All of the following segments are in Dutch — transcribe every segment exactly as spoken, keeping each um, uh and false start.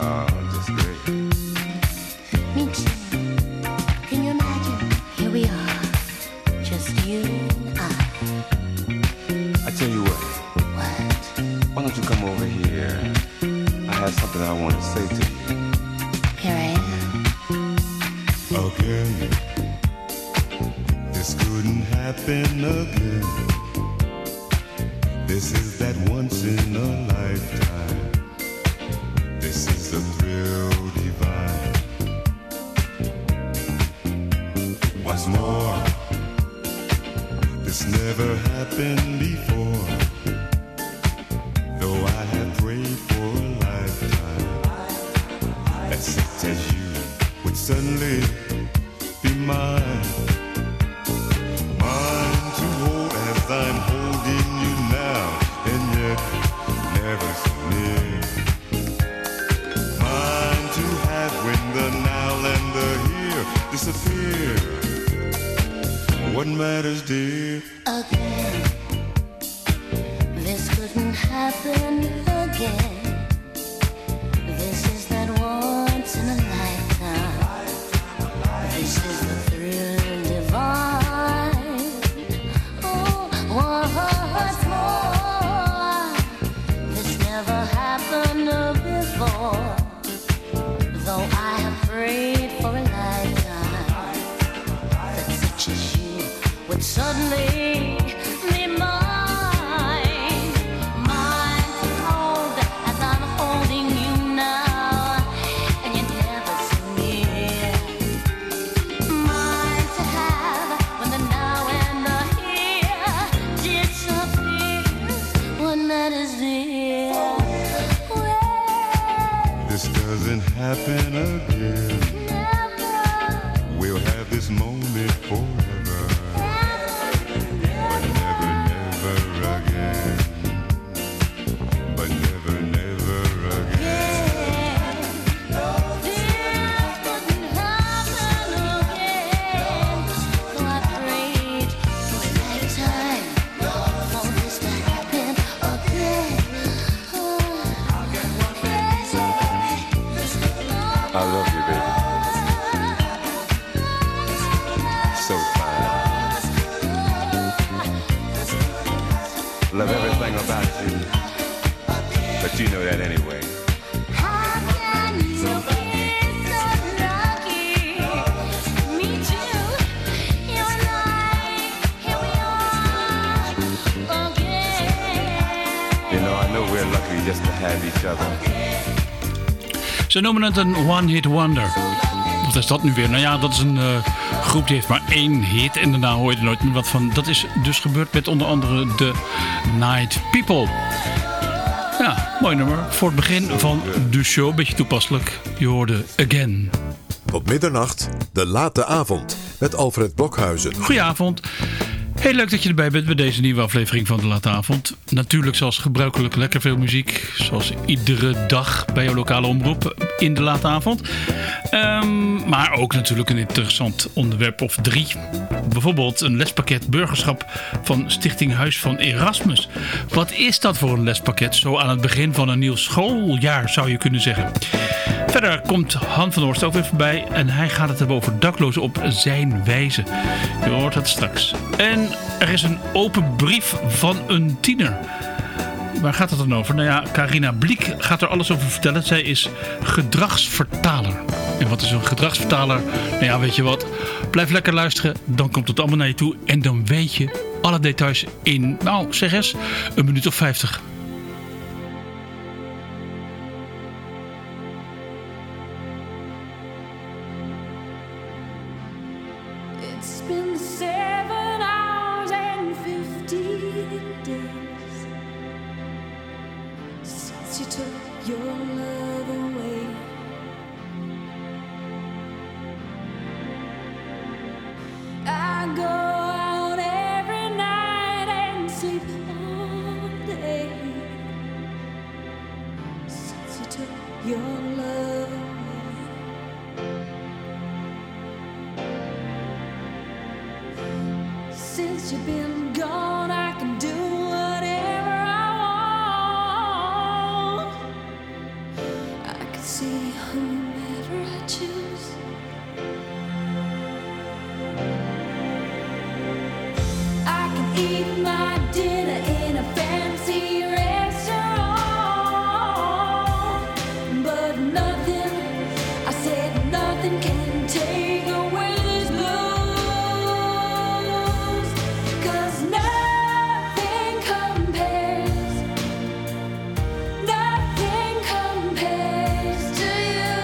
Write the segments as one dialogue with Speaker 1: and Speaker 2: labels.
Speaker 1: Oh, just great.
Speaker 2: Me too. Can you imagine? Here we are, just you and I.
Speaker 1: I tell you what.
Speaker 2: What?
Speaker 1: Why don't you come over here? I have something I want to say to you.
Speaker 2: Here I am.
Speaker 3: Again, this couldn't happen again. This is that once in a lifetime. This is the thrill divine. What's more, this never happened before. Though I have prayed for a lifetime, that such as you would suddenly be mine. Mine to hold as I'm holding you now, and yet never so near. Mine to have when the now and the here disappear. What matters, dear?
Speaker 2: Again, this couldn't happen again. This is that once in a lifetime. This is the thrill divine. Oh, what's more, this never happened before. Though I have prayed for a lifetime, that such as you would suddenly be mine. Mine to hold as I'm holding you now, and you're never so near. Mine to have when the now and the here disappears. What matters, dear? Well,
Speaker 3: This doesn't happen again.
Speaker 2: never,
Speaker 3: We'll have this moment forever, but never, never again. But never, never again.
Speaker 2: this couldn't happen again. So I prayed for a lifetime for this to happen again.
Speaker 1: I love you, baby. So fine. Love everything about you. But you know that anyway.
Speaker 2: How can you be so lucky? Me too. You and I, here we are again.
Speaker 1: You know, I know we're lucky just to have each other.
Speaker 4: Ze noemen het een one-hit wonder. Wat is dat nu weer? Nou ja, dat is een uh, groep die heeft maar één hit en daarna hoor je er nooit meer wat van. Dat is dus gebeurd met onder andere de Night People. Ja, mooi nummer. Voor het begin van de show, beetje toepasselijk. Je hoorde Again.
Speaker 5: Tot middernacht, de late avond met Alfred Blokhuizen.
Speaker 4: Goedenavond. Heel leuk dat je erbij bent bij deze nieuwe aflevering van de Late Avond. Natuurlijk zoals gebruikelijk lekker veel muziek. Zoals iedere dag bij jouw lokale omroep in de Late Avond. Um, maar ook natuurlijk een interessant onderwerp of drie. Bijvoorbeeld een lespakket burgerschap van Stichting Huis van Erasmus. Wat is dat voor een lespakket? Zo aan het begin van een nieuw schooljaar zou je kunnen zeggen. Verder komt Han van Horst ook weer voorbij. En hij gaat het hebben over daklozen op zijn wijze. Je hoort het straks. En er is een open brief van een tiener. Waar gaat het dan over? Nou ja, Carina Bliek gaat er alles over vertellen. Zij is gedragsvertaler. En wat is een gedragsvertaler? Nou ja, weet je wat? Blijf lekker luisteren. Dan komt het allemaal naar je toe. En dan weet je alle details in, nou zeg eens, een minuut of vijftig.
Speaker 6: It's been seven hours and fifty days since you took your love away. I go out every night and sleep all day since you took your love away. Since you've been gone, I can do whatever I want. I can see whomever I choose. I can eat my dinner in a fancy restaurant, but nothing, I said nothing can take away these blues, 'cause nothing compares, nothing compares to you.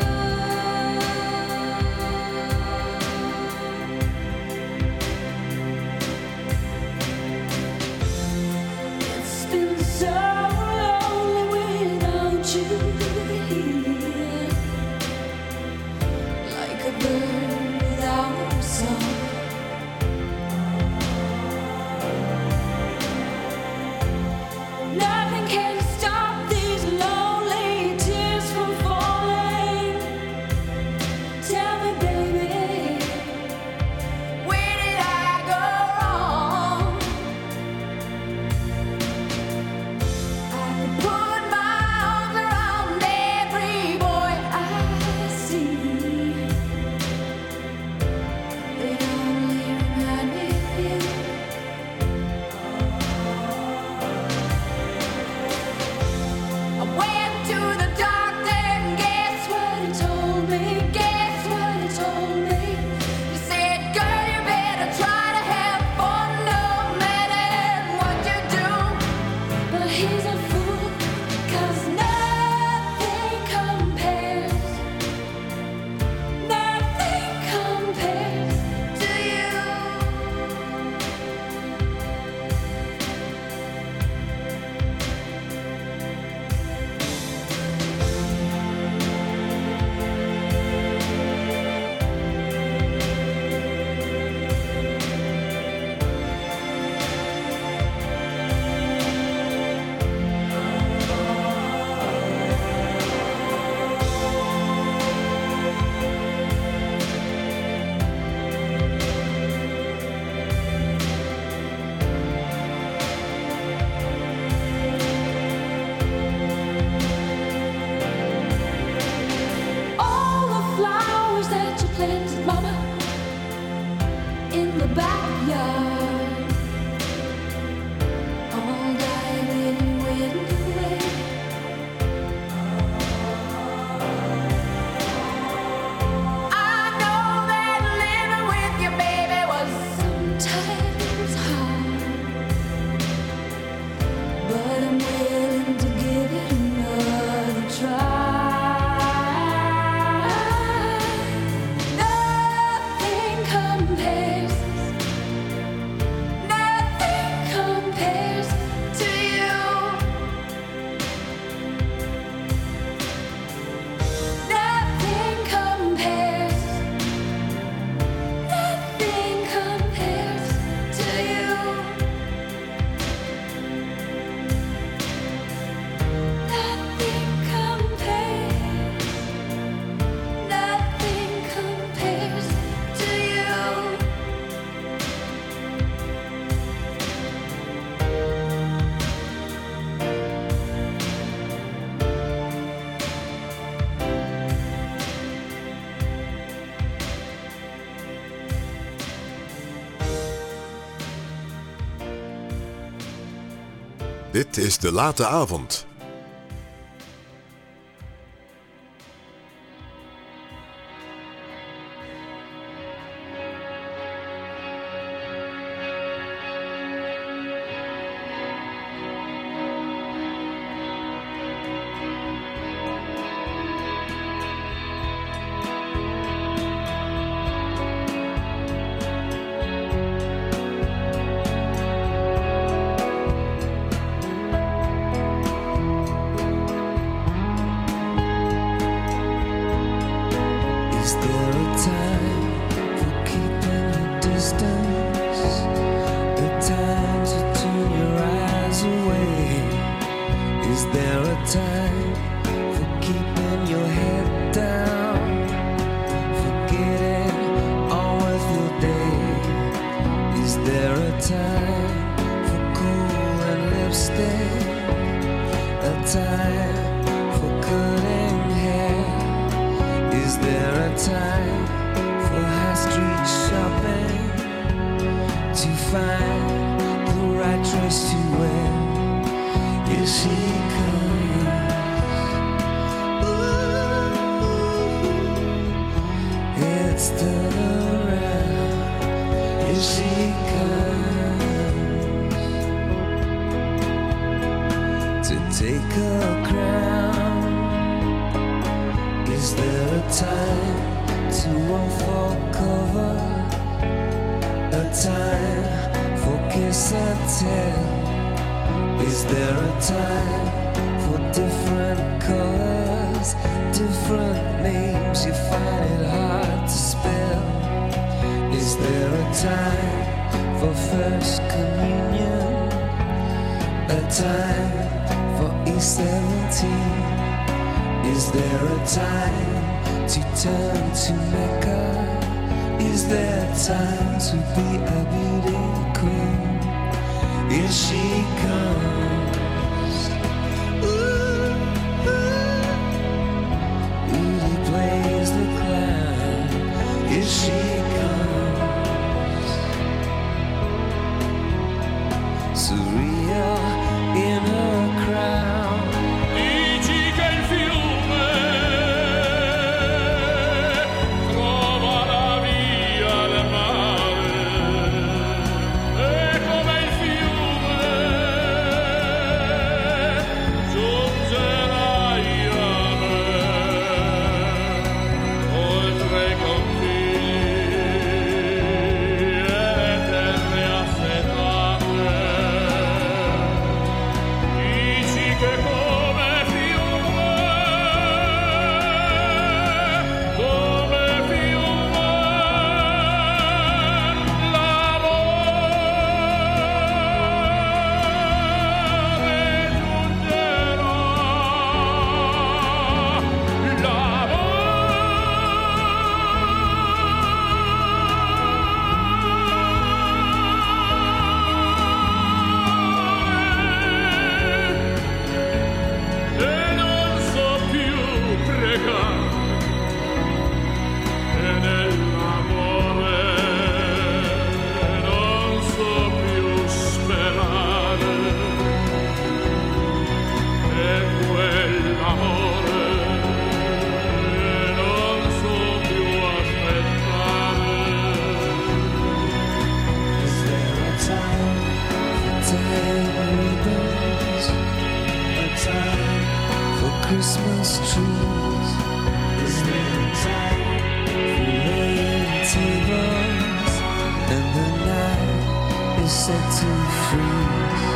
Speaker 6: It's been so lonely without you here, like a bird without a song. Nothing can stop these lonely tears from falling. Tell me, baby, where did I go wrong? I could put my arms around every boy I see. They only remind me of you. I went to the doctor and guess what he told me? Guess what he told me? He said, girl, you better try to have fun no matter what you do. But he's a fool, 'cause nothing compares, nothing compares to you. All the flowers that you planted, Mama, in the backyard, all died in wind away. I know that living with your baby was sometimes hard, but I'm willing to give it another try. Nothing compares, nothing compares to you. Nothing compares, nothing compares to you. Nothing compares, nothing compares to you.
Speaker 5: Dit is De Late Avond.
Speaker 7: Is there a time for keeping your distance? A time to turn your eyes away? Is there a time for keeping your head down? Forgetting all worth your day? Is there a time for cool and lipstick? A time for cutting hair? Is there a time for high street shopping to find the right dress to wear? Here she comes. Ooh, it's turn around. Here she comes to take her crown. Is there a time to unfold cover? A time for kiss and tell? Is there a time for different colors, different names? You find it hard to spell. Is there a time for first communion? A time for E seventeen? Is there a time to turn to Mecca? Is there time to be a beauty queen? Here she comes. Ooh, ooh. Rudy plays the clown. Here she comes. Surreal in her crown.
Speaker 8: Dici che il fiume trova la via del mare, e come il fiume giungerai a me, oltre i confini e terre assetate. Dici che come fiume, come fiume, l'amore giungerà, e non so più pregare, e nell'amore non so più sperare, e quell'amore non so più aspettare.
Speaker 7: Is there a time for tying ribbons? A time for Christmas trees? Is there a time for laying tables? And the night is set to freeze.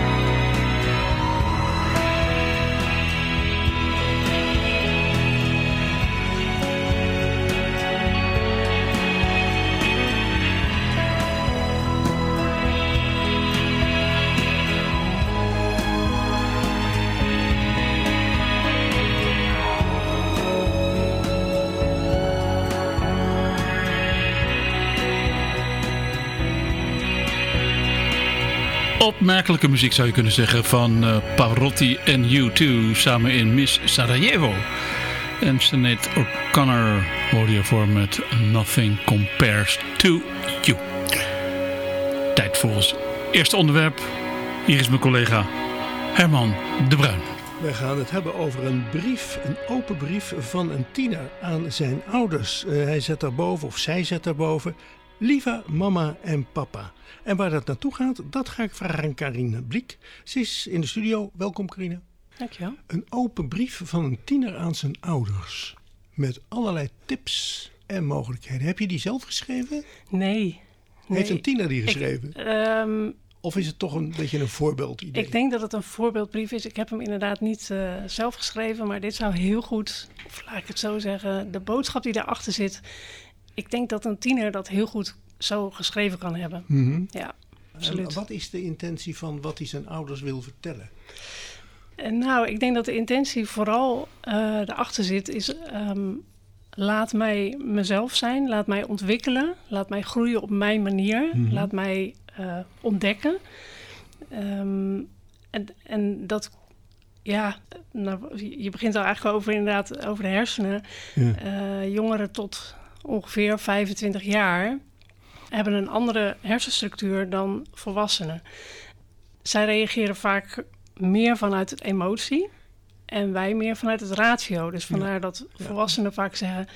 Speaker 4: Opmerkelijke muziek zou je kunnen zeggen van uh, Pavarotti en U twee samen in Miss Sarajevo. En Sinead O'Connor hoorde je voor met Nothing Compares to You. Tijd voor ons eerste onderwerp. Hier is mijn collega Herman de Bruin.
Speaker 9: Wij gaan het hebben over een brief, een open brief van een tiener aan zijn ouders. Uh, hij zet daarboven, of zij zet daarboven, lieve mama en papa. En waar dat naartoe gaat, dat ga ik vragen aan Carine Bliek. Ze is in de studio. Welkom, Carine.
Speaker 10: Dankjewel.
Speaker 9: Een open brief van een tiener aan zijn ouders. Met allerlei tips en mogelijkheden. Heb je die zelf geschreven?
Speaker 10: Nee.
Speaker 9: Heeft
Speaker 10: nee.
Speaker 9: een tiener die geschreven?
Speaker 10: Ik, um,
Speaker 9: of is het toch een beetje een voorbeeldidee?
Speaker 10: Ik denk dat het een voorbeeldbrief is. Ik heb hem inderdaad niet uh, zelf geschreven. Maar dit zou heel goed, of laat ik het zo zeggen, de boodschap die daarachter zit. Ik denk dat een tiener dat heel goed zo geschreven kan hebben.
Speaker 9: Mm-hmm.
Speaker 10: Ja, absoluut.
Speaker 9: En wat is de intentie van wat hij zijn ouders wil vertellen?
Speaker 10: En nou, ik denk dat de intentie vooral uh, erachter zit is... Um, laat mij mezelf zijn, laat mij ontwikkelen, laat mij groeien op mijn manier, mm-hmm. laat mij uh, ontdekken. Um, en, en dat Ja, nou, je begint al eigenlijk over, inderdaad, over de hersenen.
Speaker 9: Ja.
Speaker 10: Uh, jongeren tot ongeveer vijfentwintig jaar hebben een andere hersenstructuur dan volwassenen. Zij reageren vaak meer vanuit het emotie en wij meer vanuit het ratio. Dus vandaar ja. dat volwassenen ja. vaak zeggen...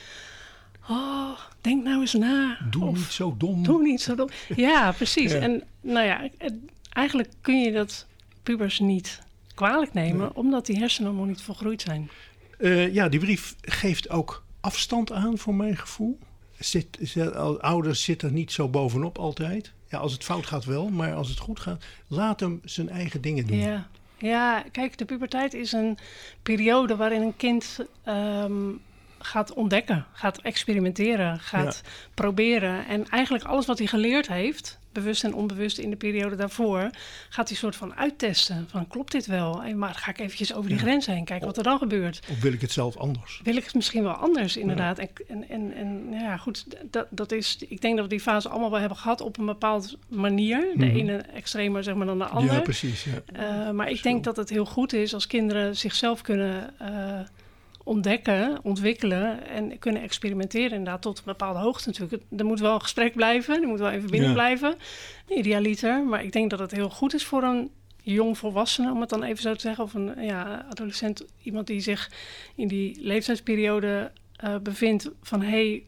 Speaker 10: Oh, denk nou eens na.
Speaker 9: Doe
Speaker 10: of,
Speaker 9: niet zo dom.
Speaker 10: Doe niet zo dom. Ja, precies. Ja. En nou ja, eigenlijk kun je dat pubers niet kwalijk nemen... Ja. omdat die hersenen nog niet volgroeid zijn.
Speaker 9: Uh, ja, die brief geeft ook afstand aan, voor mijn gevoel. Zit, zit, ouders zitten er niet zo bovenop altijd. Ja, als het fout gaat wel, maar als het goed gaat... laat hem zijn eigen dingen doen.
Speaker 10: Ja, ja kijk, de puberteit is een periode waarin een kind... Um, gaat ontdekken, gaat experimenteren, gaat ja. proberen. En eigenlijk alles wat hij geleerd heeft, bewust en onbewust in de periode daarvoor, gaat hij soort van uittesten. Van klopt dit wel? En maar ga ik eventjes over die ja. grens heen, kijken wat er dan gebeurt.
Speaker 9: Of wil ik het zelf anders?
Speaker 10: Wil ik het misschien wel anders, inderdaad. Ja. En, en, en ja, goed, dat, dat is, ik denk dat we die fase allemaal wel hebben gehad op een bepaalde manier. De mm-hmm. ene extremer zeg maar dan de andere.
Speaker 9: Ja, precies. Ja.
Speaker 10: Uh, maar ik Zo. denk dat het heel goed is als kinderen zichzelf kunnen... Uh, ontdekken, ontwikkelen en kunnen experimenteren inderdaad tot een bepaalde hoogte natuurlijk. Er moet wel een gesprek blijven, er moet wel even binnen ja. blijven, idealiter. Maar ik denk dat het heel goed is voor een jong volwassene, om het dan even zo te zeggen, of een ja, adolescent, iemand die zich in die leeftijdsperiode uh, bevindt van hé, hey,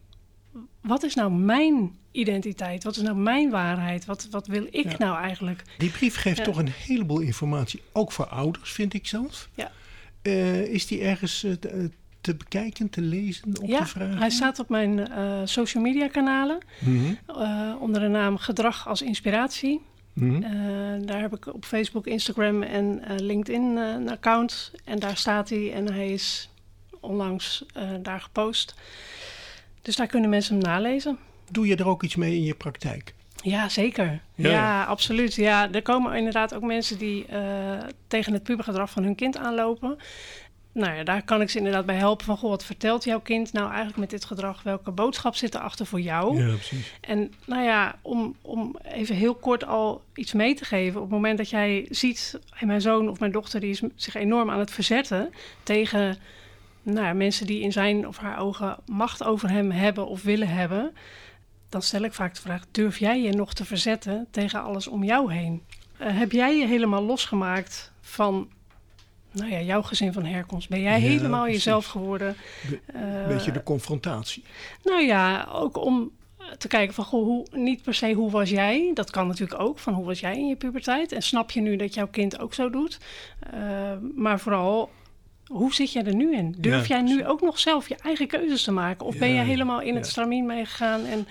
Speaker 10: wat is nou mijn identiteit? Wat is nou mijn waarheid? Wat, wat wil ik ja. nou eigenlijk?
Speaker 9: Die brief geeft
Speaker 10: ja.
Speaker 9: toch een heleboel informatie, ook voor ouders, vind ik zelf.
Speaker 10: Ja.
Speaker 9: Uh, is die ergens uh, te, te bekijken, te lezen, op
Speaker 10: ja,
Speaker 9: te vragen?
Speaker 10: Hij staat op mijn uh, social media kanalen. Mm-hmm. Uh, onder de naam Gedrag als Inspiratie. Mm-hmm. Uh, daar heb ik op Facebook, Instagram en uh, LinkedIn uh, een account. En daar staat hij en hij is onlangs uh, daar gepost. Dus daar kunnen mensen hem nalezen.
Speaker 9: Doe je er ook iets mee in je praktijk?
Speaker 10: Ja, zeker. Ja, ja, absoluut. Ja, er komen inderdaad ook mensen die uh, tegen het pubergedrag van hun kind aanlopen. Nou ja, daar kan ik ze inderdaad bij helpen van... Goh, wat vertelt jouw kind nou eigenlijk met dit gedrag? Welke boodschap zit erachter voor jou?
Speaker 9: Ja, precies.
Speaker 10: En nou ja, om, om even heel kort al iets mee te geven... op het moment dat jij ziet... Hey, mijn zoon of mijn dochter die is zich enorm aan het verzetten... tegen nou ja, mensen die in zijn of haar ogen macht over hem hebben of willen hebben... dan stel ik vaak de vraag... durf jij je nog te verzetten tegen alles om jou heen? Uh, heb jij je helemaal losgemaakt van... nou ja, jouw gezin van herkomst? Ben jij ja, helemaal precies. jezelf geworden?
Speaker 9: Een beetje uh, de confrontatie.
Speaker 10: Nou ja, ook om te kijken van... goh, hoe, niet per se hoe was jij? Dat kan natuurlijk ook, van hoe was jij in je puberteit? En snap je nu dat jouw kind ook zo doet? Uh, maar vooral... hoe zit jij er nu in? Durf ja, jij nu ook nog zelf je eigen keuzes te maken? Of ja, ben je helemaal in het ja. stramien meegegaan... en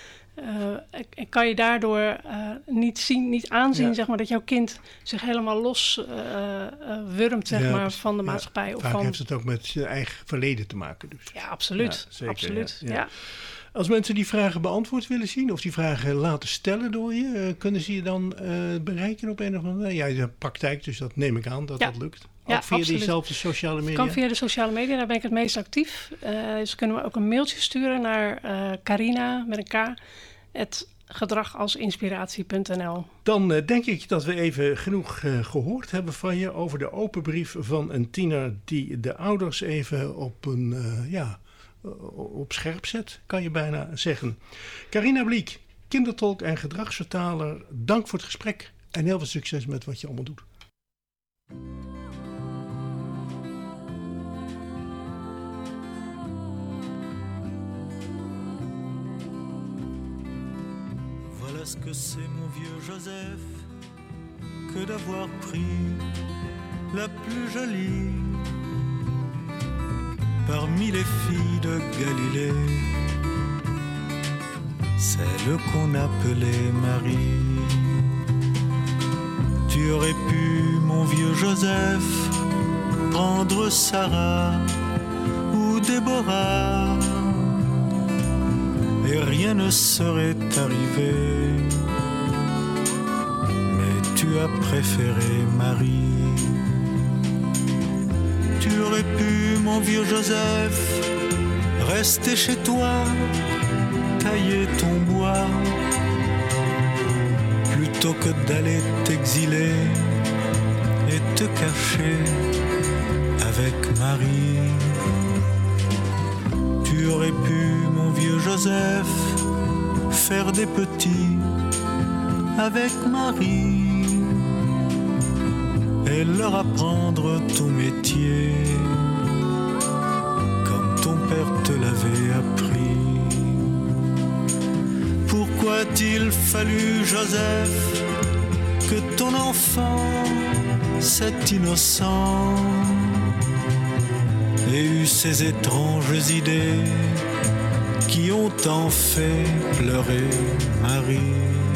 Speaker 10: Uh, en kan je daardoor uh, niet, zien, niet aanzien ja. zeg maar, dat jouw kind zich helemaal los uh, uh, wurmt zeg ja, maar, van de ja, maatschappij? Of
Speaker 9: vaak
Speaker 10: van...
Speaker 9: heeft het ook met je eigen verleden te maken. Dus.
Speaker 10: Ja, absoluut. Ja, zeker, absoluut. Ja. Ja.
Speaker 9: Als mensen die vragen beantwoord willen zien of die vragen laten stellen door je, uh, kunnen ze je dan uh, bereiken op een of andere... Ja, je hebt praktijk, dus dat neem ik aan dat ja. dat lukt. Ook ja, via absoluut. Diezelfde sociale media?
Speaker 10: Het kan via de sociale media, daar ben ik het meest actief. Uh, dus kunnen we ook een mailtje sturen naar uh, Carina met een K... het gedragalsinspiratie punt n l.
Speaker 9: Dan uh, denk ik dat we even genoeg uh, gehoord hebben van je over de open brief van een tiener die de ouders even op een uh, ja, uh, op scherp zet, kan je bijna zeggen. Carina Bliek, kindertolk en gedragsvertaler, dank voor het gesprek en heel veel succes met wat je allemaal doet.
Speaker 7: Voilà ce que c'est mon vieux Joseph, que d'avoir pris la plus jolie parmi les filles de Galilée, celle qu'on appelait Marie. Tu aurais pu, mon vieux Joseph, prendre Sarah ou Déborah, et rien ne serait arrivé. Mais tu as préféré Marie. Tu aurais pu, mon vieux Joseph, rester chez toi, tailler ton bois, plutôt que d'aller t'exiler et te cacher avec Marie. Tu aurais pu, mon vieux Joseph, faire des petits avec Marie et leur apprendre ton métier comme ton père te l'avait appris. Pourquoi a-t-il fallu, Joseph, que ton enfant, cet innocent, ait eu ces étranges idées qui ont tant fait pleurer Marie?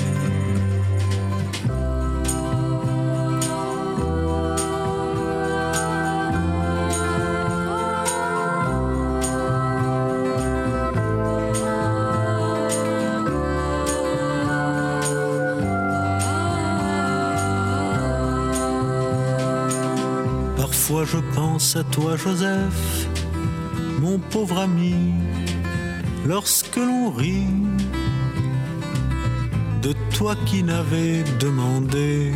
Speaker 7: Parfois je pense à toi, Joseph, mon pauvre ami, lorsque l'on rit de toi qui n'avais demandé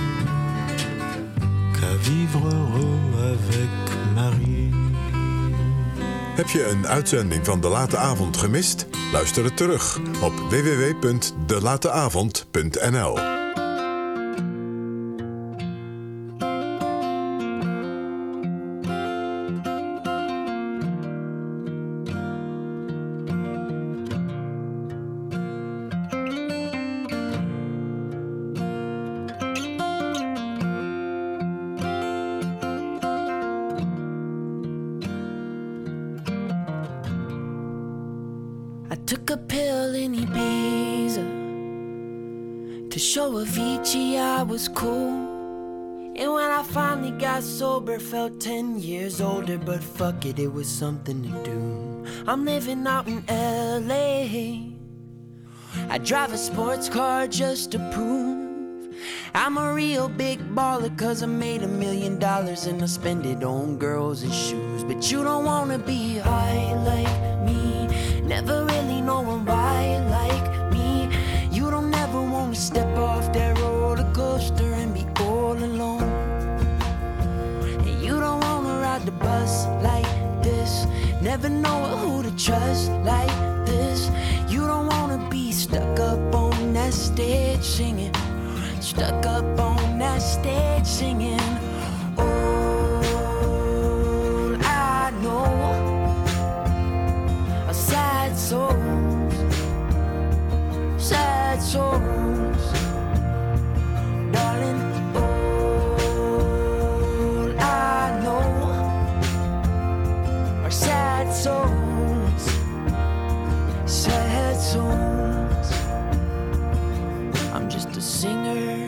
Speaker 7: qu'à vivre heureux avec Marie.
Speaker 5: Heb je een uitzending van De Late Avond gemist? Luister het terug op w w w punt de late avond punt n l.
Speaker 11: Took a pill in Ibiza to show Avicii I was cool. And when I finally got sober, felt ten years older. But fuck it, it was something to do. I'm living out in L A. I drive a sports car just to prove I'm a real big baller, cause I made a million dollars and I spend it on girls and shoes. But you don't wanna be high like me, never really knowing why like me. You don't ever wanna step off that roller coaster and be all alone. And you don't wanna ride the bus like this, never know who to trust like this. You don't wanna be stuck up on that stage singing, stuck up on that stage singing. All I know are sad songs, sad songs, darling. All I know are sad songs, sad songs. I'm just a singer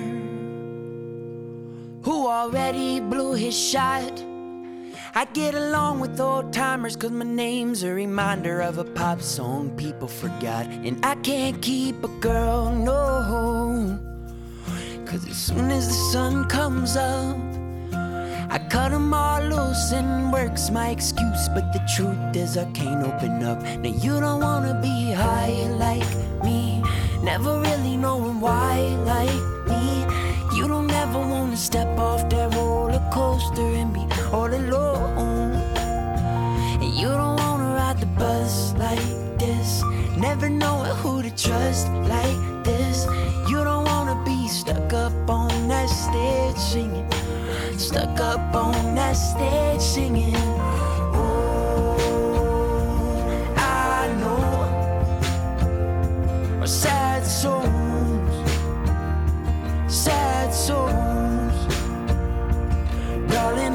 Speaker 11: who already blew his shot. I get along with old timers cause my name's a reminder of a pop song people forgot. And I can't keep a girl, no, cause as soon as the sun comes up I cut them all loose and work's my excuse. But the truth is I can't open up. Now you don't wanna be high like me, never really knowing why like me. You don't ever wanna step off that roller coaster and be all alone. And you don't wanna ride the bus like this, never know who to trust like this. You don't wanna be stuck up on that stage singing, stuck up on that stage singing. Oh, I know are sad songs, sad songs, darling.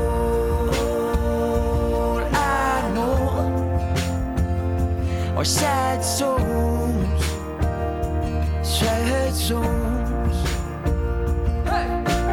Speaker 11: All I know are sad songs, sad songs. Hey!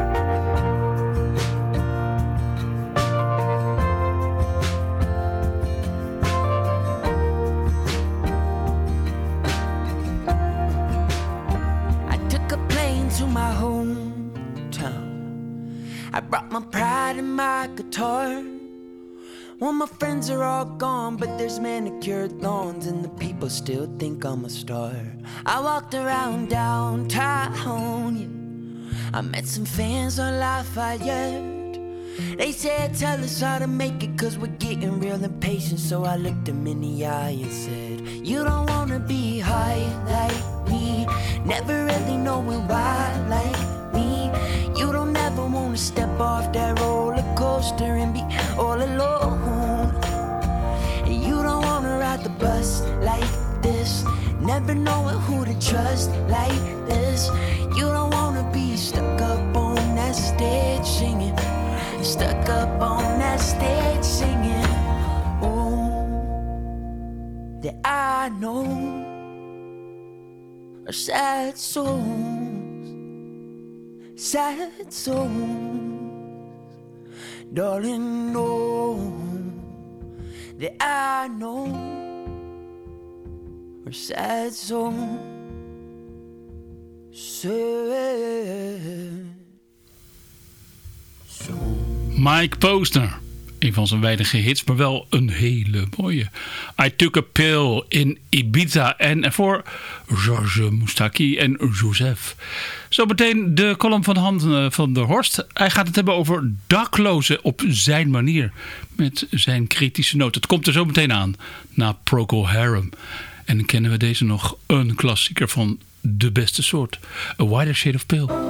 Speaker 11: To my hometown, I brought my pride and my guitar. Well, my friends are all gone, but there's manicured lawns and the people still think I'm a star. I walked around downtown, yeah. I met some fans on Lafayette. They said, tell us how to make it, cause we're getting real impatient. So I looked them in the eye and said, you don't wanna be high like me, never really knowing why like me. You don't ever wanna step off that roller coaster and be all alone. And you don't wanna ride the bus like this, never knowing who to trust like this. You don't wanna be stuck up on that stage singing, stuck up on that stage singing. Oh, that I know are sad souls, sad souls. Darling, know that I know are sad souls, sad.
Speaker 4: Mike Posner. Een van zijn weinige hits, maar wel een hele mooie. I Took a Pill in Ibiza. En voor Georges Moustaki en Joseph. Zometeen de column van Han van der Horst. Hij gaat het hebben over daklozen op zijn manier. Met zijn kritische noot. Het komt er zo meteen aan. Na Procol Harum. En dan kennen we deze nog. Een klassieker van de beste soort. A Wider Shade of Pale.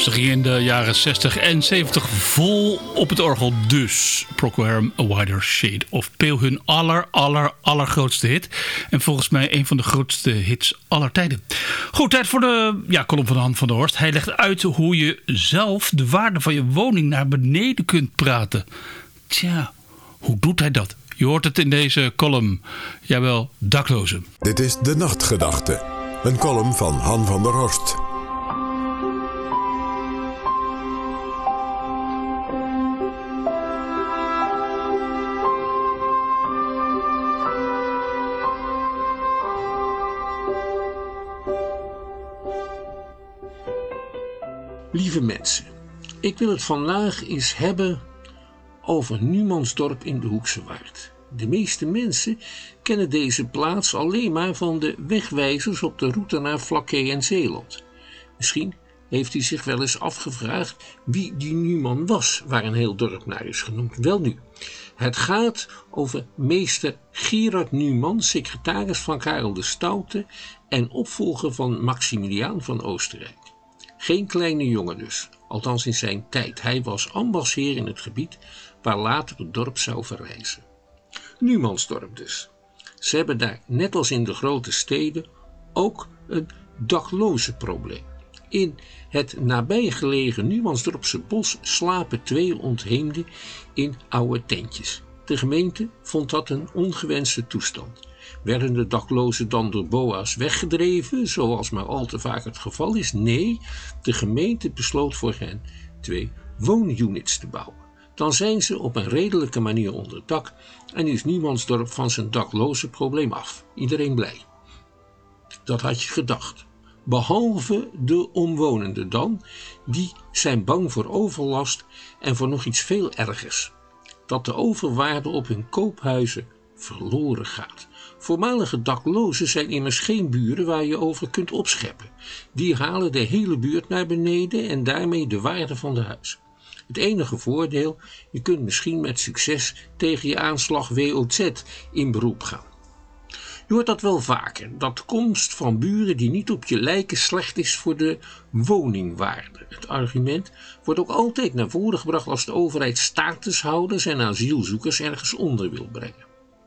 Speaker 4: ze gingen in de jaren zestig en zeventig vol op het orgel. Dus Procol Harum, A Wider Shade of Pale, hun aller, aller, allergrootste hit. En volgens mij een van de grootste hits aller tijden. Goed, tijd voor de ja, column van de Han van der Horst. Hij legt uit hoe je zelf de waarde van je woning naar beneden kunt praten. Tja, hoe doet hij dat? Je hoort het in deze column. Jawel, daklozen.
Speaker 5: Dit is De Nachtgedachte. Een column van Han van der Horst.
Speaker 12: Lieve mensen, ik wil het vandaag eens hebben over Numansdorp in de Hoekse Waard. De meeste mensen kennen deze plaats alleen maar van de wegwijzers op de route naar Vlakke en Zeeland. Misschien heeft u zich wel eens afgevraagd wie die Numan was, waar een heel dorp naar is genoemd. Wel nu, het gaat over meester Gerard Numan, secretaris van Karel de Stoute en opvolger van Maximiliaan van Oostenrijk. Geen kleine jongen dus, althans in zijn tijd. Hij was ambachtsheer in het gebied waar later het dorp zou verrijzen. Numansdorp dus. Ze hebben daar, net als in de grote steden, ook een daklozenprobleem. In het nabijgelegen Numansdorpse bos slapen twee ontheemden in oude tentjes. De gemeente vond dat een ongewenste toestand. Werden de daklozen dan door boa's weggedreven, zoals maar al te vaak het geval is? Nee, de gemeente besloot voor hen twee woonunits te bouwen. Dan zijn ze op een redelijke manier onder dak en is Numansdorp van zijn daklozenprobleem af. Iedereen blij. Dat had je gedacht. Behalve de omwonenden dan, die zijn bang voor overlast en voor nog iets veel ergers. Dat de overwaarde op hun koophuizen verloren gaat. Voormalige daklozen zijn immers geen buren waar je over kunt opscheppen. Die halen de hele buurt naar beneden en daarmee de waarde van de huis. Het enige voordeel, je kunt misschien met succes tegen je aanslag W O Z in beroep gaan. Je hoort dat wel vaker, dat de komst van buren die niet op je lijken slecht is voor de woningwaarde. Het argument wordt ook altijd naar voren gebracht als de overheid statushouders en asielzoekers ergens onder wil brengen.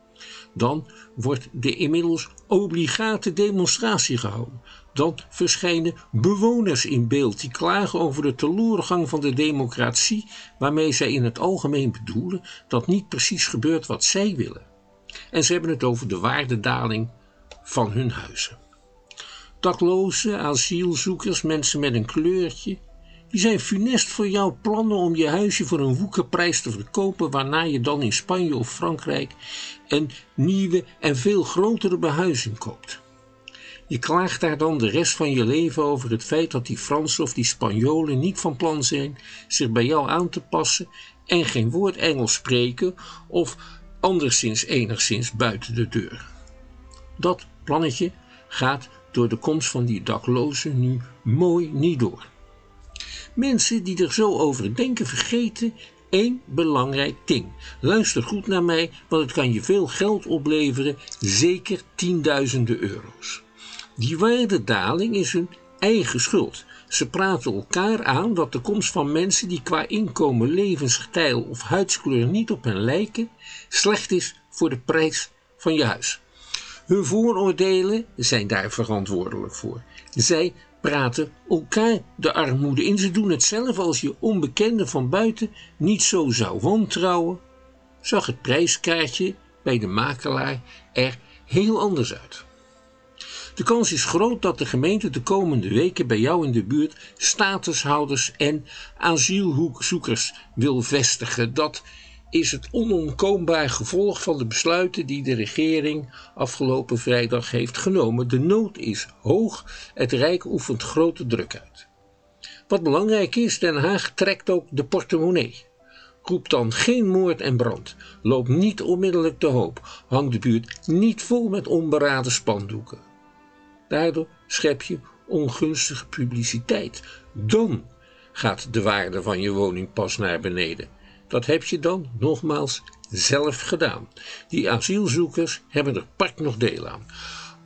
Speaker 12: Dan wordt de inmiddels obligate demonstratie gehouden. Dan verschijnen bewoners in beeld die klagen over de teleurgang van de democratie, waarmee zij in het algemeen bedoelen dat niet precies gebeurt wat zij willen. En ze hebben het over de waardedaling van hun huizen. Daklozen, asielzoekers, mensen met een kleurtje, die zijn funest voor jouw plannen om je huisje voor een woekerprijs te verkopen, waarna je dan in Spanje of Frankrijk een nieuwe en veel grotere behuizing koopt. Je klaagt daar dan de rest van je leven over het feit dat die Fransen of die Spanjolen niet van plan zijn zich bij jou aan te passen en geen woord Engels spreken of anderszins enigszins buiten de deur. Dat plannetje gaat door de komst van die daklozen nu mooi niet door. Mensen die er zo over denken vergeten één belangrijk ding. Luister goed naar mij, want het kan je veel geld opleveren, zeker tienduizenden euro's. Die waardedaling is hun eigen schuld. Ze praten elkaar aan dat de komst van mensen die qua inkomen, levensstijl of huidskleur niet op hen lijken, slecht is voor de prijs van je huis. Hun vooroordelen zijn daar verantwoordelijk voor. Zij praten elkaar de armoede in. Ze doen het zelf. Als je onbekende van buiten niet zo zou wantrouwen, zag het prijskaartje bij de makelaar er heel anders uit. De kans is groot dat de gemeente de komende weken bij jou in de buurt statushouders en asielzoekers wil vestigen. Dat is het onontkoombaar gevolg van de besluiten die de regering afgelopen vrijdag heeft genomen. De nood is hoog, het Rijk oefent grote druk uit. Wat belangrijk is, Den Haag trekt ook de portemonnee. Roep dan geen moord en brand. Loop niet onmiddellijk te hoop. Hang de buurt niet vol met onberaden spandoeken. Daardoor schep je ongunstige publiciteit. Dan gaat de waarde van je woning pas naar beneden. Dat heb je dan, nogmaals, zelf gedaan. Die asielzoekers hebben er part nog deel aan.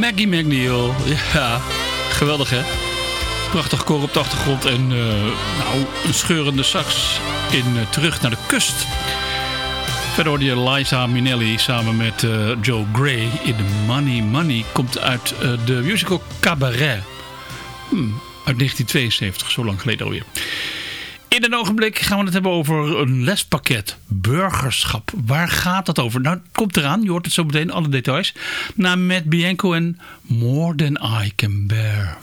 Speaker 4: Maggie McNeil. Ja, geweldig hè. Prachtig koor op de achtergrond en uh, nou, een scheurende sax in uh, Terug naar de Kust. Verder hoorde je Liza Minnelli samen met uh, Joe Gray in The Money Money. Komt uit uh, de musical Cabaret. Hmm, uit negentien tweeënzeventig, zo lang geleden alweer. In een ogenblik gaan we het hebben over een lespakket. Burgerschap. Waar gaat dat over? Nou, het komt eraan. Je hoort het zo meteen, alle details. Na Matt Bianco en More Than I Can Bear.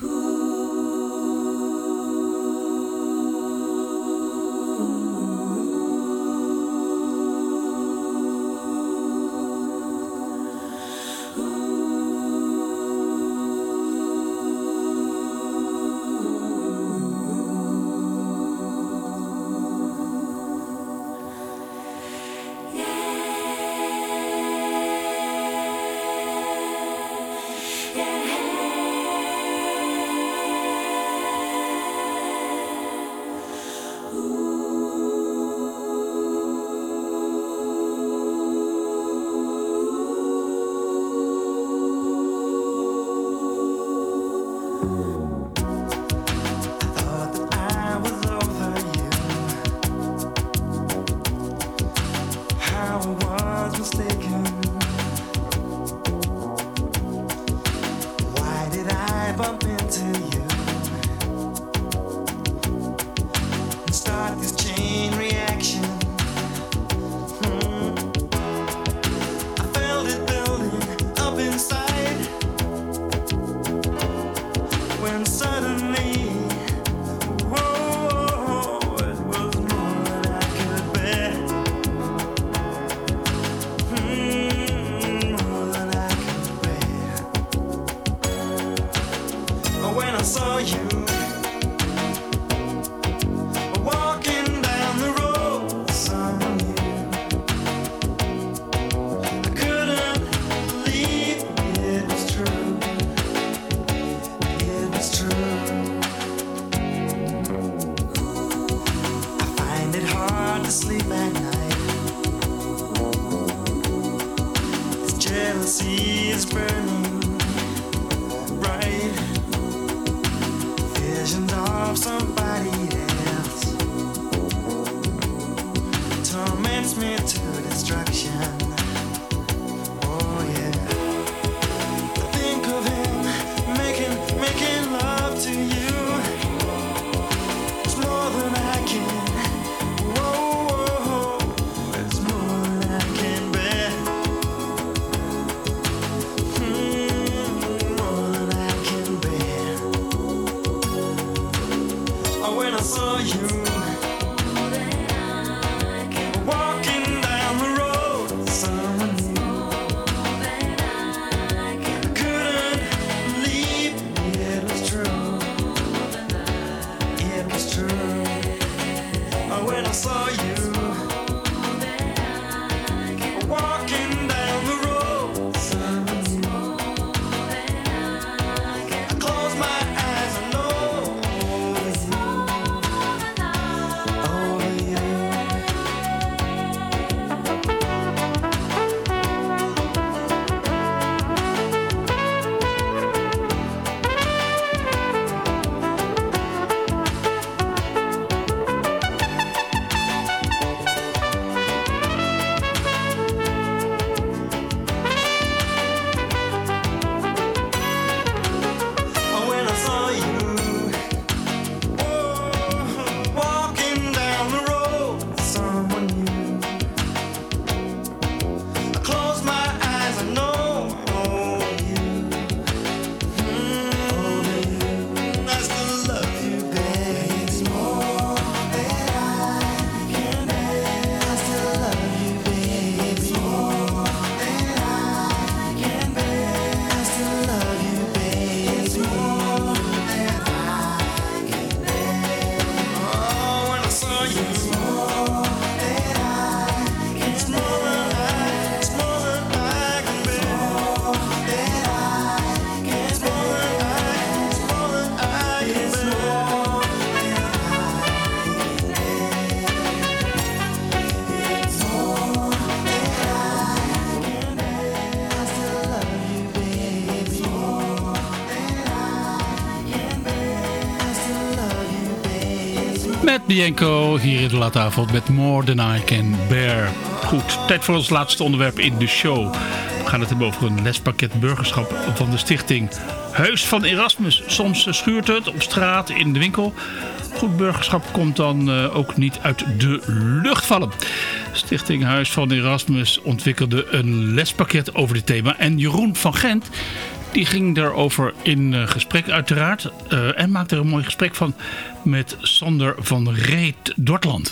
Speaker 4: Bianco hier in de late avond met More Than I Can Bear. Goed, tijd voor ons laatste onderwerp in de show. We gaan het hebben over een lespakket burgerschap van de stichting Huis van Erasmus. Soms schuurt het op straat, in de winkel. Goed burgerschap komt dan uh, ook niet uit de lucht vallen. Stichting Huis van Erasmus ontwikkelde een lespakket over dit thema. En Jeroen van Gent die ging daarover in uh, gesprek uiteraard. Uh, en maakte er een mooi gesprek van met Sander van Reet Dortland.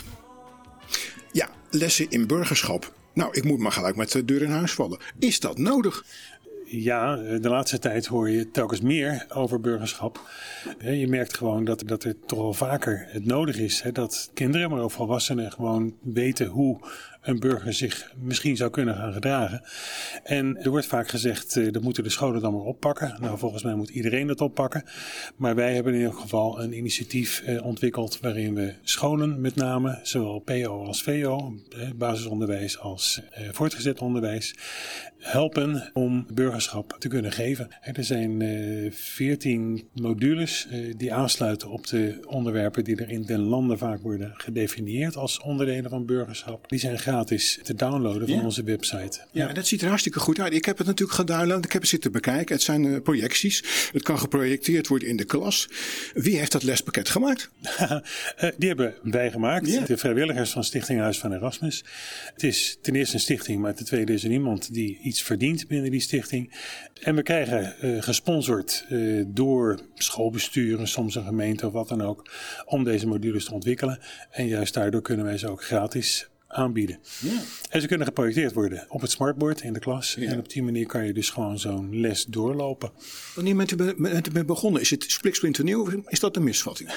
Speaker 13: Ja, lessen in burgerschap. Nou, ik moet maar gelijk met de deur in huis vallen. Is dat nodig?
Speaker 14: Ja, de laatste tijd hoor je telkens meer over burgerschap. Je merkt gewoon dat, dat er toch wel vaker het nodig is. Hè, dat kinderen, maar ook volwassenen gewoon weten hoe een burger zich misschien zou kunnen gaan gedragen. En er wordt vaak gezegd, dat moeten de scholen dan maar oppakken. Nou, volgens mij moet iedereen dat oppakken. Maar wij hebben in ieder geval een initiatief ontwikkeld waarin we scholen met name, zowel P O als V O, basisonderwijs als voortgezet onderwijs, helpen om burgerschap te kunnen geven. Er zijn veertien modules die aansluiten op de onderwerpen die er in den landen vaak worden gedefinieerd als onderdelen van burgerschap. Die zijn gratis te downloaden van ja. onze website.
Speaker 13: Ja, ja, dat ziet er hartstikke goed uit. Ik heb het natuurlijk gedownload, ik heb het zitten bekijken. Het zijn uh, projecties. Het kan geprojecteerd worden in de klas. Wie heeft dat lespakket gemaakt?
Speaker 14: Die hebben wij gemaakt.
Speaker 13: Ja.
Speaker 14: De vrijwilligers van Stichting Huis van Erasmus. Het is ten eerste een stichting, maar ten tweede is er iemand die iets verdient binnen die stichting. En we krijgen uh, gesponsord uh, door schoolbesturen, soms een gemeente of wat dan ook, om deze modules te ontwikkelen. En juist daardoor kunnen wij ze ook gratis aanbieden. Ja. En ze kunnen geprojecteerd worden op het smartboard in de klas. Ja. En op die manier kan je dus gewoon zo'n les doorlopen.
Speaker 13: Wanneer bent u bent u begonnen? Is het spliksplinternieuw of is dat een misvatting?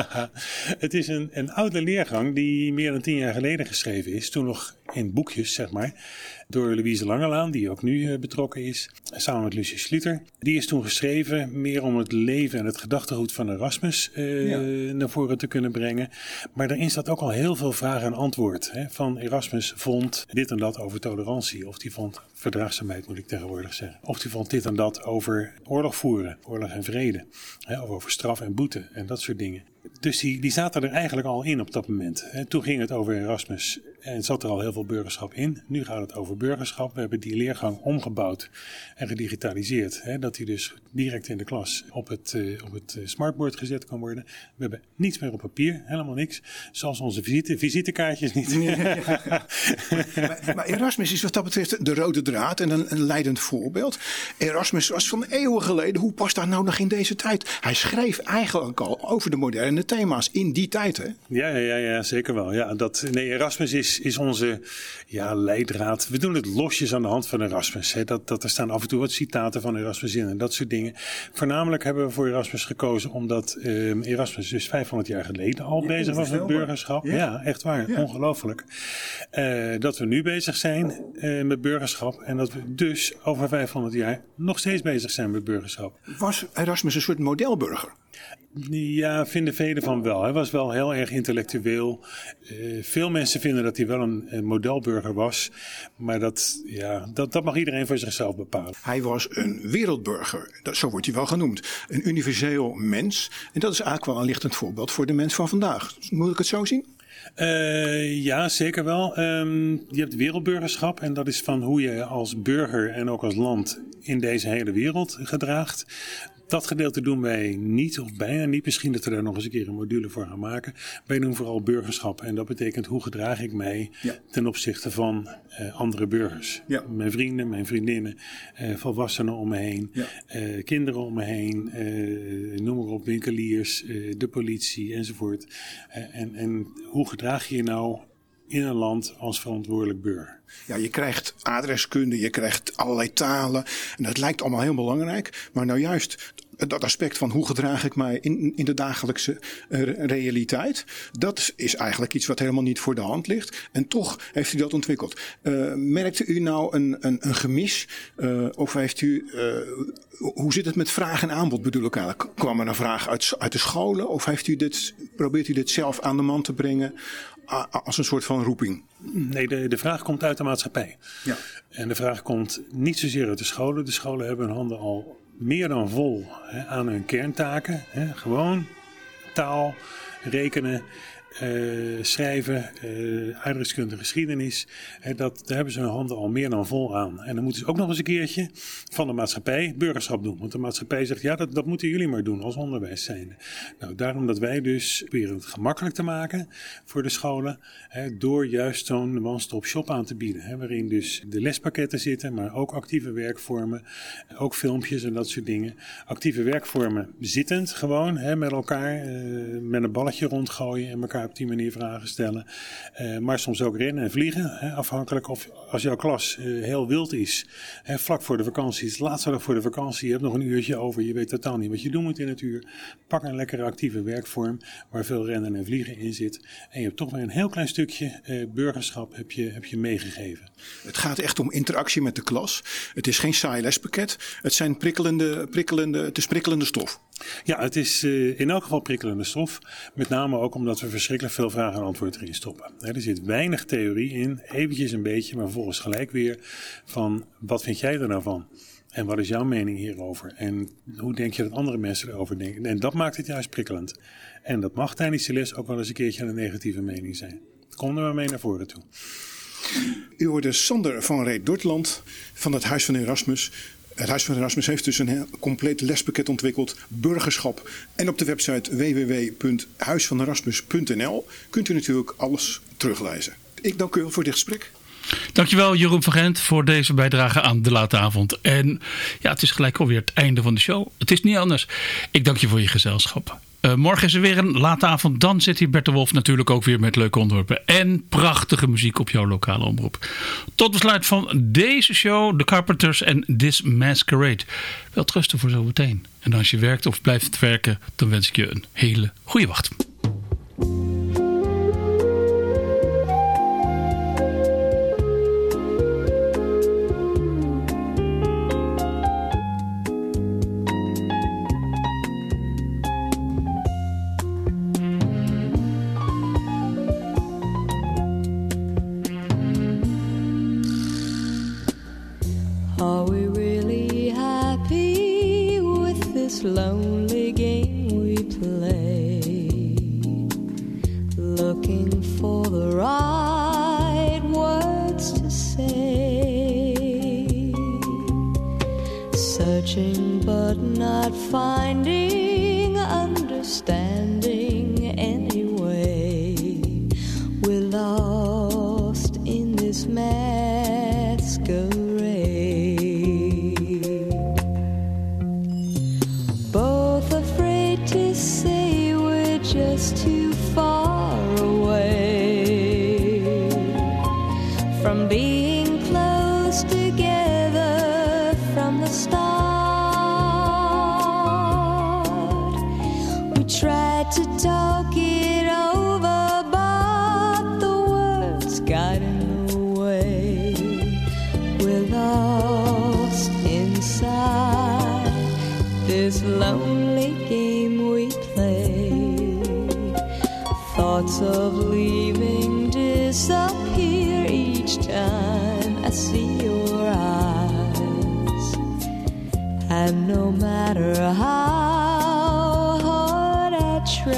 Speaker 14: Het is een, een oude leergang die meer dan tien jaar geleden geschreven is. Toen nog in boekjes, zeg maar. Door Louise Langelaan, die ook nu uh, betrokken is. Samen met Lucie Schluter. Die is toen geschreven meer om het leven en het gedachtegoed van Erasmus uh, ja. naar voren te kunnen brengen. Maar daarin staat ook al heel veel vraag en antwoord. Hè, van Erasmus vond dit en dat over tolerantie. Of die vond verdraagzaamheid, moet ik tegenwoordig zeggen. Of die vond dit en dat over oorlog voeren. Oorlog en vrede. Hè, of over straf en boete en dat soort dingen. Dus die, die zaten er eigenlijk al in op dat moment. En toen ging het over Erasmus en zat er al heel veel burgerschap in. Nu gaat het over burgerschap. We hebben die leergang omgebouwd en gedigitaliseerd. Hè, dat die dus direct in de klas op het, uh, op het smartboard gezet kan worden. We hebben niets meer op papier, helemaal niks. Zelfs onze visite, visitekaartjes niet. Ja, ja, ja.
Speaker 13: maar, maar Erasmus is wat dat betreft de rode draad en een, een leidend voorbeeld. Erasmus was van eeuwen geleden. Hoe past dat nou nog in deze tijd? Hij schreef eigenlijk al over de moderne thema's in die tijd, hè?
Speaker 14: Ja, ja, ja, ja zeker wel. Ja, dat, nee, Erasmus is, is onze ja, leidraad. We doen het losjes aan de hand van Erasmus. Hè. Dat, dat er staan af en toe wat citaten van Erasmus in en dat soort dingen. Voornamelijk hebben we voor Erasmus gekozen omdat uh, Erasmus dus vijfhonderd jaar geleden al ja, bezig was met burgerschap. Ja, ja echt waar. Ja. Ongelooflijk. Uh, dat we nu bezig zijn uh, met burgerschap en dat we dus over vijfhonderd jaar nog steeds bezig zijn met burgerschap.
Speaker 13: Was Erasmus een soort modelburger?
Speaker 14: Ja, vinden velen van wel. Hij was wel heel erg intellectueel. Uh, veel mensen vinden dat hij wel een, een modelburger was. Maar dat, ja, dat, dat mag iedereen voor zichzelf bepalen.
Speaker 13: Hij was een wereldburger. Dat, zo wordt hij wel genoemd. Een universeel mens. En dat is eigenlijk wel een lichtend voorbeeld voor de mens van vandaag. Moet ik het zo zien?
Speaker 14: Uh, ja, zeker wel. Um, je hebt wereldburgerschap en dat is van hoe je als burger en ook als land in deze hele wereld gedraagt. Dat gedeelte doen wij niet of bijna niet. Misschien dat we daar nog eens een keer een module voor gaan maken. Wij doen vooral burgerschap. En dat betekent hoe gedraag ik mij ja. ten opzichte van uh, andere burgers. Ja. Mijn vrienden, mijn vriendinnen, uh, volwassenen om me heen. Ja. Uh, kinderen om me heen. Uh, noem maar op, winkeliers, uh, de politie enzovoort. Uh, en, en hoe gedraag je je nou in een land als verantwoordelijk burger?
Speaker 13: Ja, je krijgt adreskunde, je krijgt allerlei talen. En dat lijkt allemaal heel belangrijk. Maar nou juist dat aspect van hoe gedraag ik mij in, in de dagelijkse uh, realiteit. Dat is eigenlijk iets wat helemaal niet voor de hand ligt. En toch heeft u dat ontwikkeld. Uh, merkte u nou een, een, een gemis? Uh, of heeft u, uh, hoe zit het met vraag en aanbod bedoel ik eigenlijk? Kwam er een vraag uit, uit de scholen? Of heeft u dit, probeert u dit zelf aan de man te brengen als een soort van roeping?
Speaker 14: Nee, de, de vraag komt uit de maatschappij. Ja. En de vraag komt niet zozeer uit de scholen. De scholen hebben hun handen al meer dan vol hè, aan hun kerntaken. Hè. Gewoon taal, rekenen, uh, schrijven, uh, aardrijkskunde, geschiedenis. Uh, dat, daar hebben ze hun handen al meer dan vol aan. En dan moeten ze ook nog eens een keertje van de maatschappij burgerschap doen. Want de maatschappij zegt, ja, dat, dat moeten jullie maar doen als onderwijs zijnde. Nou, daarom dat wij dus proberen het gemakkelijk te maken voor de scholen. Hè, door juist zo'n one-stop shop aan te bieden. Hè, waarin dus de lespakketten zitten, maar ook actieve werkvormen. Ook filmpjes en dat soort dingen. Actieve werkvormen zittend gewoon, hè, met elkaar. Uh, met een balletje rondgooien en elkaar op die manier vragen stellen. Uh, maar soms ook rennen en vliegen. Hè, afhankelijk of als jouw klas uh, heel wild is. Hè, vlak voor de vakantie, het laatste dag voor de vakantie. Je hebt nog een uurtje over. Je weet totaal niet wat je doen moet in het uur. Pak een lekkere actieve werkvorm waar veel rennen en vliegen in zit. En je hebt toch weer een heel klein stukje uh, burgerschap heb je, heb je meegegeven.
Speaker 13: Het gaat echt om interactie met de klas. Het is geen saai lespakket. Het zijn prikkelende, prikkelende, het is prikkelende stof.
Speaker 14: Ja, het is uh, in elk geval prikkelende stof. Met name ook omdat we verschrikkelijk veel vraag en antwoord erin stoppen. He, er zit weinig theorie in. Eventjes een beetje, maar volgens gelijk weer van wat vind jij er nou van? En wat is jouw mening hierover? En hoe denk je dat andere mensen erover denken? En dat maakt het juist prikkelend. En dat mag tijdens de les ook wel eens een keertje een negatieve mening zijn. Kom er maar mee naar voren toe.
Speaker 13: U hoorde Sander van Reet-Dortland van het Huis van Erasmus. Het Huis van Erasmus heeft dus een heel compleet lespakket ontwikkeld, burgerschap. En op de website w w w punt huis van erasmus punt n l kunt u natuurlijk alles teruglezen. Ik dank u wel voor dit gesprek.
Speaker 4: Dankjewel Jeroen van Gent voor deze bijdrage aan De Late Avond. En ja, het is gelijk alweer het einde van de show. Het is niet anders. Ik dank je voor je gezelschap. Uh, morgen is er weer een late avond. Dan zit hier Bert de Wolf natuurlijk ook weer met leuke onderwerpen. En prachtige muziek op jouw lokale omroep. Tot besluit van deze show. The Carpenters en This Masquerade. Wel trusten voor zometeen. En als je werkt of blijft werken, dan wens ik je een hele goede wacht.
Speaker 15: Are we really happy with this lonely game we play? Looking for the right words to say, searching but not finding understanding anyway. We're lost in this masquerade. Just too far away from being close together from the start. We tried to talk it over, but the words got in the way. We're lost inside this lonely game we play. Thoughts of leaving disappear each time I see your eyes. And no matter how hard I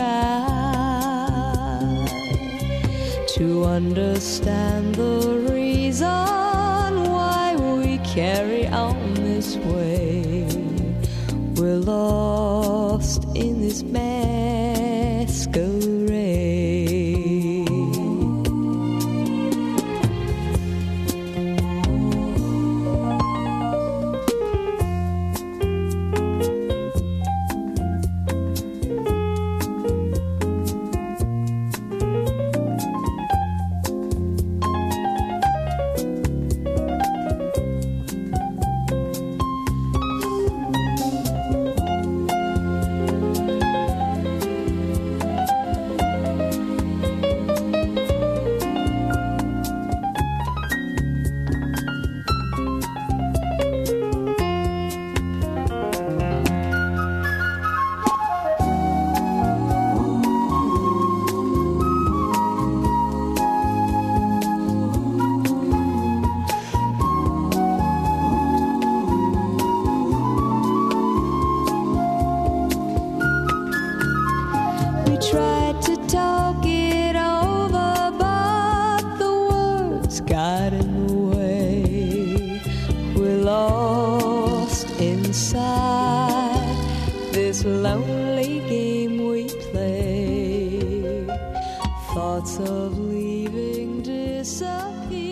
Speaker 15: try to understand the reason why we carry on this way, we're lost in this masquerade.
Speaker 6: aquí.